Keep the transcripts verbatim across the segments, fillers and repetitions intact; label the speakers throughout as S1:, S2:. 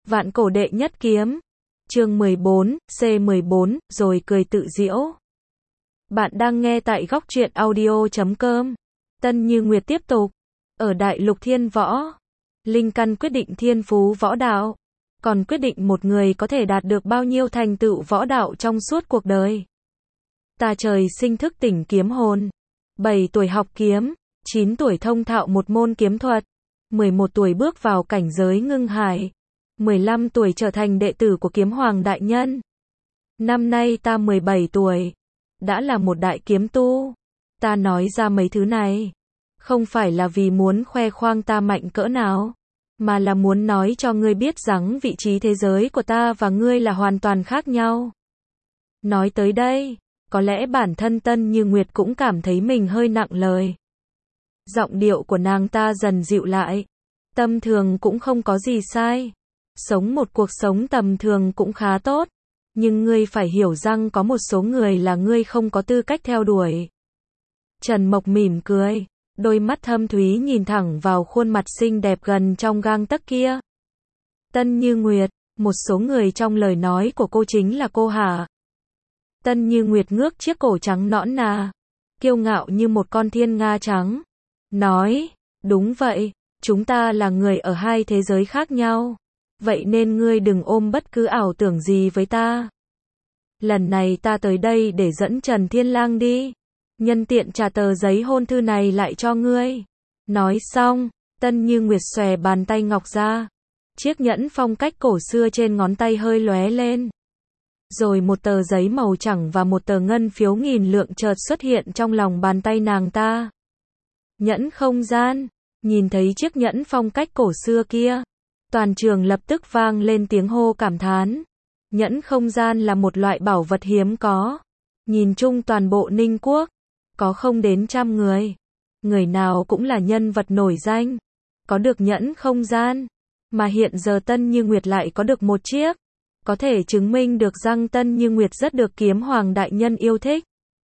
S1: Vạn cổ đệ nhất kiếm. Chương mười bốn, C mười bốn, rồi cười tự giễu. Bạn đang nghe tại góc truyện audio chấm com. Tân Như Nguyệt tiếp tục. Ở Đại Lục Thiên Võ, linh căn quyết định thiên phú võ đạo, còn quyết định một người có thể đạt được bao nhiêu thành tựu võ đạo trong suốt cuộc đời. Ta trời sinh thức tỉnh kiếm hồn. bảy tuổi học kiếm, chín tuổi thông thạo một môn kiếm thuật, mười một tuổi bước vào cảnh giới ngưng hải, mười lăm tuổi trở thành đệ tử của kiếm hoàng đại nhân. Năm nay ta mười bảy tuổi, đã là một đại kiếm tu. Ta nói ra mấy thứ này, không phải là vì muốn khoe khoang ta mạnh cỡ nào, mà là muốn nói cho ngươi biết rằng vị trí thế giới của ta và ngươi là hoàn toàn khác nhau. Nói tới đây, có lẽ bản thân Tân Như Nguyệt cũng cảm thấy mình hơi nặng lời. Giọng điệu của nàng ta dần dịu lại. Tâm thường cũng không có gì sai. Sống một cuộc sống tầm thường cũng khá tốt. Nhưng ngươi phải hiểu rằng có một số người là ngươi không có tư cách theo đuổi. Trần Mộc mỉm cười. Đôi mắt thâm thúy nhìn thẳng vào khuôn mặt xinh đẹp gần trong gang tấc kia. Tân Như Nguyệt, một số người trong lời nói của cô chính là cô hả? Tân Như Nguyệt ngước chiếc cổ trắng nõn nà, kiêu ngạo như một con thiên nga trắng. Nói, đúng vậy, chúng ta là người ở hai thế giới khác nhau. Vậy nên ngươi đừng ôm bất cứ ảo tưởng gì với ta. Lần này ta tới đây để dẫn Trần Thiên Lang đi. Nhân tiện trả tờ giấy hôn thư này lại cho ngươi. Nói xong, Tân Như Nguyệt xòe bàn tay ngọc ra. Chiếc nhẫn phong cách cổ xưa trên ngón tay hơi lóe lên. Rồi một tờ giấy màu trắng và một tờ ngân phiếu nghìn lượng chợt xuất hiện trong lòng bàn tay nàng ta. Nhẫn không gian. Nhìn thấy chiếc nhẫn phong cách cổ xưa kia, toàn trường lập tức vang lên tiếng hô cảm thán. Nhẫn không gian là một loại bảo vật hiếm có. Nhìn chung toàn bộ Ninh Quốc, có không đến trăm người. Người nào cũng là nhân vật nổi danh, có được nhẫn không gian. Mà hiện giờ Tân Như Nguyệt lại có được một chiếc. Có thể chứng minh được rằng Tân Như Nguyệt rất được kiếm hoàng đại nhân yêu thích.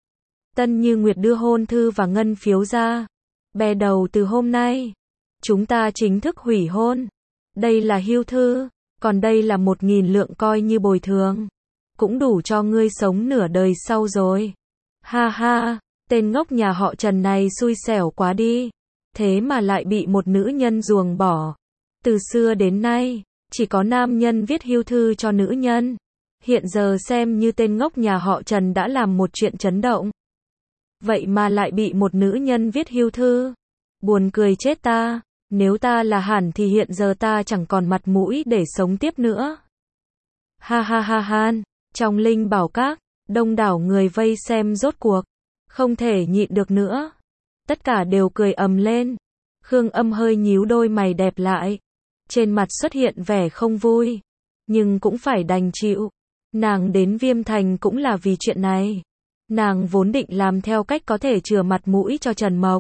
S1: Tân Như Nguyệt đưa hôn thư và ngân phiếu ra. Bè đầu từ hôm nay, chúng ta chính thức hủy hôn. Đây là hưu thư, còn đây là một nghìn lượng coi như bồi thường. Cũng đủ cho ngươi sống nửa đời sau rồi. Ha ha, tên ngốc nhà họ Trần này xui xẻo quá đi. Thế mà lại bị một nữ nhân ruồng bỏ. Từ xưa đến nay, chỉ có nam nhân viết hưu thư cho nữ nhân. Hiện giờ xem như tên ngốc nhà họ Trần đã làm một chuyện chấn động. Vậy mà lại bị một nữ nhân viết hưu thư. Buồn cười chết ta. Nếu ta là Hàn thì hiện giờ ta chẳng còn mặt mũi để sống tiếp nữa. Ha ha ha han. Trong Linh Bảo Các, đông đảo người vây xem rốt cuộc. Không thể nhịn được nữa. Tất cả đều cười ầm lên. Khương Âm hơi nhíu đôi mày đẹp lại. Trên mặt xuất hiện vẻ không vui. Nhưng cũng phải đành chịu. Nàng đến Viêm Thành cũng là vì chuyện này. Nàng vốn định làm theo cách có thể chừa mặt mũi cho Trần Mộc.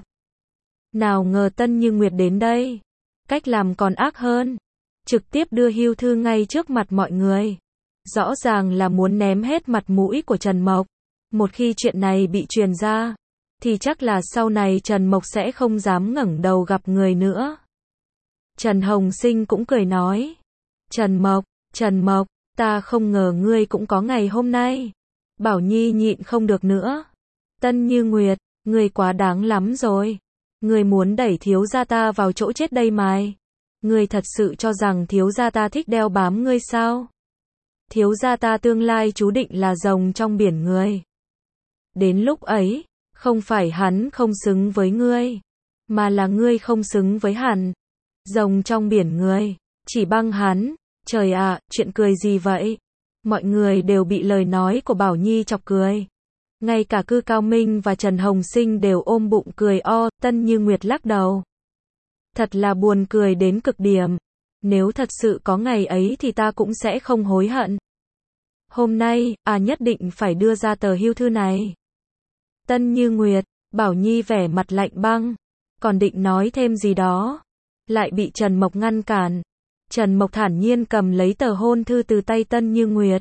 S1: Nào ngờ Tân Như Nguyệt đến đây. Cách làm còn ác hơn. Trực tiếp đưa hưu thư ngay trước mặt mọi người. Rõ ràng là muốn ném hết mặt mũi của Trần Mộc. Một khi chuyện này bị truyền ra, thì chắc là sau này Trần Mộc sẽ không dám ngẩng đầu gặp người nữa. Trần Hồng Sinh cũng cười nói. Trần Mộc, Trần Mộc, ta không ngờ ngươi cũng có ngày hôm nay. Bảo Nhi nhịn không được nữa. Tân Như Nguyệt, ngươi quá đáng lắm rồi. Ngươi muốn đẩy thiếu gia ta vào chỗ chết đây mày. Ngươi thật sự cho rằng thiếu gia ta thích đeo bám ngươi sao? Thiếu gia ta tương lai chú định là rồng trong biển người. Đến lúc ấy, không phải hắn không xứng với ngươi, mà là ngươi không xứng với hắn. Rồng trong biển người, chỉ bằng hắn. Trời ạ, chuyện cười gì vậy? Mọi người đều bị lời nói của Bảo Nhi chọc cười. Ngay cả Cư Cao Minh và Trần Hồng Sinh đều ôm bụng cười o. Tân Như Nguyệt lắc đầu. Thật là buồn cười đến cực điểm. Nếu thật sự có ngày ấy thì ta cũng sẽ không hối hận. Hôm nay, à nhất định phải đưa ra tờ hưu thư này. Tân Như Nguyệt, Bảo Nhi vẻ mặt lạnh băng. Còn định nói thêm gì đó. Lại bị Trần Mộc ngăn cản. Trần Mộc thản nhiên cầm lấy tờ hôn thư từ tay Tân Như Nguyệt.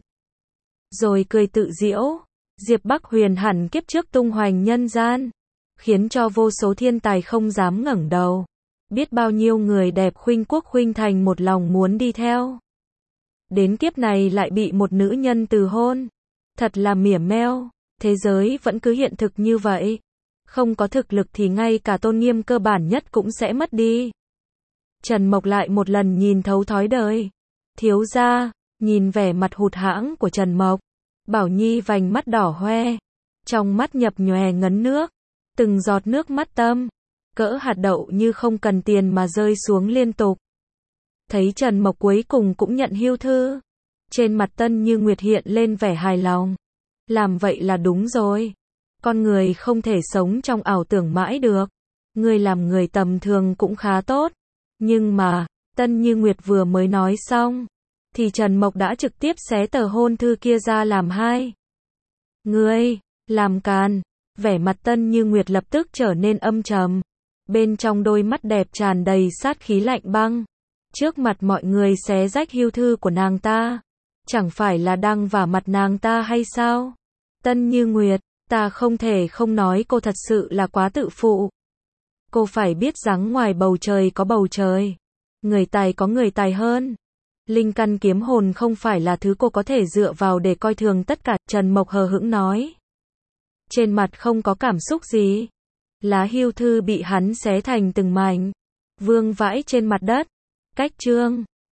S1: Rồi cười tự giễu. Diệp Bắc Huyền hẳn kiếp trước tung hoành nhân gian. Khiến cho vô số thiên tài không dám ngẩng đầu. Biết bao nhiêu người đẹp khuynh quốc khuynh thành một lòng muốn đi theo. đến kiếp này lại bị một nữ nhân từ hôn. Thật là mỉa meo, thế giới vẫn cứ hiện thực như vậy. Không có thực lực thì ngay cả tôn nghiêm cơ bản nhất cũng sẽ mất đi. Trần Mộc lại một lần nhìn thấu thói đời. Thiếu gia, nhìn vẻ mặt hụt hẫng của Trần Mộc, Bảo Nhi vành mắt đỏ hoe, trong mắt nhập nhòe ngấn nước, từng giọt nước mắt tâm, cỡ hạt đậu như không cần tiền mà rơi xuống liên tục. Thấy Trần Mộc cuối cùng cũng nhận hưu thư, trên mặt Tân Như Nguyệt hiện lên vẻ hài lòng. Làm vậy là đúng rồi. Con người không thể sống trong ảo tưởng mãi được. Người làm người tầm thường cũng khá tốt. Nhưng mà, Tân Như Nguyệt vừa mới nói xong, thì Trần Mộc đã trực tiếp xé tờ hôn thư kia ra làm hai. Ngươi, làm càn. Vẻ mặt Tân Như Nguyệt lập tức trở nên âm trầm. Bên trong đôi mắt đẹp tràn đầy sát khí lạnh băng. Trước mặt mọi người xé rách hưu thư của nàng ta. Chẳng phải là đang vả mặt nàng ta hay sao? Tân Như Nguyệt, ta không thể không nói cô thật sự là quá tự phụ. Cô phải biết rằng ngoài bầu trời có bầu trời. Người tài có người tài hơn. Linh căn kiếm hồn không phải là thứ cô có thể dựa vào để coi thường tất cả, Trần Mộc hờ hững nói. Trên mặt không có cảm xúc gì. Lá hưu thư bị hắn xé thành từng mảnh, vương vãi trên mặt đất. Cách chương